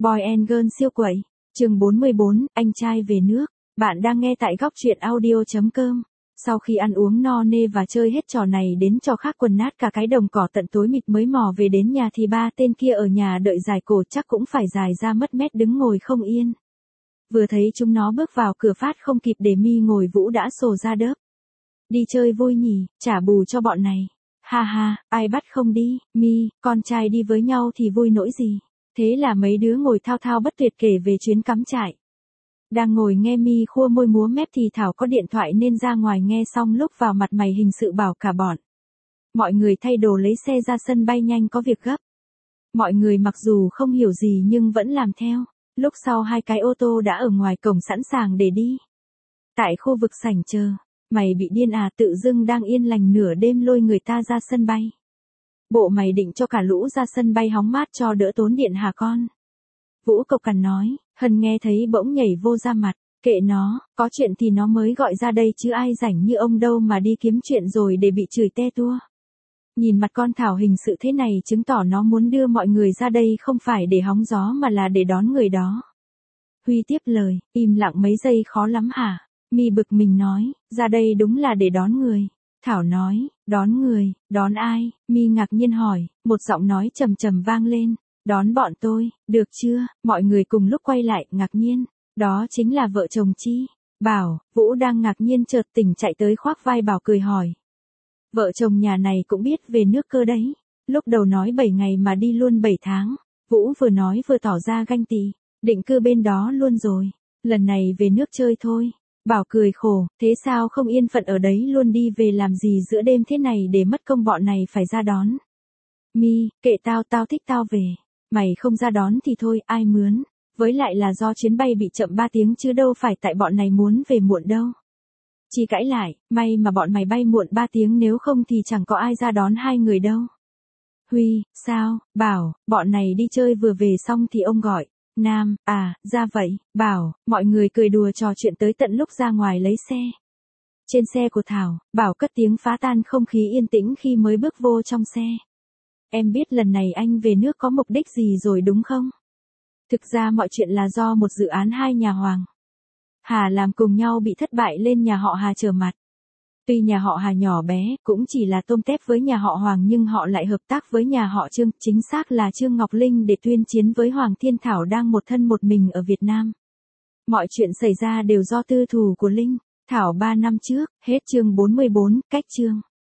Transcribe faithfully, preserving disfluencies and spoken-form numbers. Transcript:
Boy and Girl siêu quẩy. Chương bốn mươi bốn, anh trai về nước. Bạn đang nghe tại góc truyện audio chấm com. Sau khi ăn uống no nê và chơi hết trò này đến trò khác quần nát cả cái đồng cỏ tận tối mịt mới mò về đến nhà thì ba tên kia ở nhà đợi dài cổ chắc cũng phải dài ra mất mét đứng ngồi không yên. Vừa thấy chúng nó bước vào cửa phát không kịp để Mi ngồi Vũ đã sồ ra đớp. Đi chơi vui nhỉ, trả bù cho bọn này. Ha ha, ai bắt không đi, Mi, con trai đi với nhau thì vui nỗi gì. Thế là mấy đứa ngồi thao thao bất tuyệt kể về chuyến cắm trại. Đang ngồi nghe Mi khua môi múa mép thì Thảo có điện thoại nên ra ngoài nghe xong lúc vào mặt mày hình sự bảo cả bọn. Mọi người thay đồ lấy xe ra sân bay nhanh có việc gấp. Mọi người mặc dù không hiểu gì nhưng vẫn làm theo. Lúc sau hai cái ô tô đã ở ngoài cổng sẵn sàng để đi. Tại khu vực sảnh chờ, mày bị điên à, tự dưng đang yên lành nửa đêm lôi người ta ra sân bay. Bộ mày định cho cả lũ ra sân bay hóng mát cho đỡ tốn điện hả con? Vũ cộc cằn nói, Hân nghe thấy bỗng nhảy vô ra mặt, kệ nó, có chuyện thì nó mới gọi ra đây chứ ai rảnh như ông đâu mà đi kiếm chuyện rồi để bị chửi te tua. Nhìn mặt con Thảo hình sự thế này chứng tỏ nó muốn đưa mọi người ra đây không phải để hóng gió mà là để đón người đó. Huy tiếp lời, im lặng mấy giây khó lắm hả? Mi bực mình nói, ra đây đúng là để đón người. Thảo nói, đón người, đón ai? Mi ngạc nhiên hỏi, một giọng nói trầm trầm vang lên, đón bọn tôi, được chưa? Mọi người cùng lúc quay lại, ngạc nhiên, đó chính là vợ chồng Chi. Bảo, Vũ đang ngạc nhiên chợt tỉnh chạy tới khoác vai Bảo cười hỏi. Vợ chồng nhà này cũng biết về nước cơ đấy. Lúc đầu nói bảy ngày mà đi luôn bảy tháng. Vũ vừa nói vừa tỏ ra ganh tị, định cư bên đó luôn rồi. Lần này về nước chơi thôi. Bảo cười khổ, thế sao không yên phận ở đấy luôn đi về làm gì giữa đêm thế này để mất công bọn này phải ra đón. Mi, kệ tao, tao thích tao về. Mày không ra đón thì thôi, ai mướn. Với lại là do chuyến bay bị chậm ba tiếng chứ đâu phải tại bọn này muốn về muộn đâu. Chi cãi lại, may mà bọn mày bay muộn ba tiếng nếu không thì chẳng có ai ra đón hai người đâu. Huy, sao? Bảo, bọn này đi chơi vừa về xong thì ông gọi. Nam, à, ra vậy. Bảo, mọi người cười đùa trò chuyện tới tận lúc ra ngoài lấy xe. Trên xe của Thảo, Bảo cất tiếng phá tan không khí yên tĩnh khi mới bước vô trong xe. Em biết lần này anh về nước có mục đích gì rồi đúng không? Thực ra mọi chuyện là do một dự án hai nhà Hoàng Hà làm cùng nhau bị thất bại lên nhà họ Hà trở mặt. Tuy nhà họ Hà nhỏ bé, cũng chỉ là tôm tép với nhà họ Hoàng nhưng họ lại hợp tác với nhà họ Trương, chính xác là Trương Ngọc Linh để tuyên chiến với Hoàng Thiên Thảo đang một thân một mình ở Việt Nam. Mọi chuyện xảy ra đều do tư thù của Linh, Thảo ba năm trước, hết chương bốn mươi bốn, cách chương.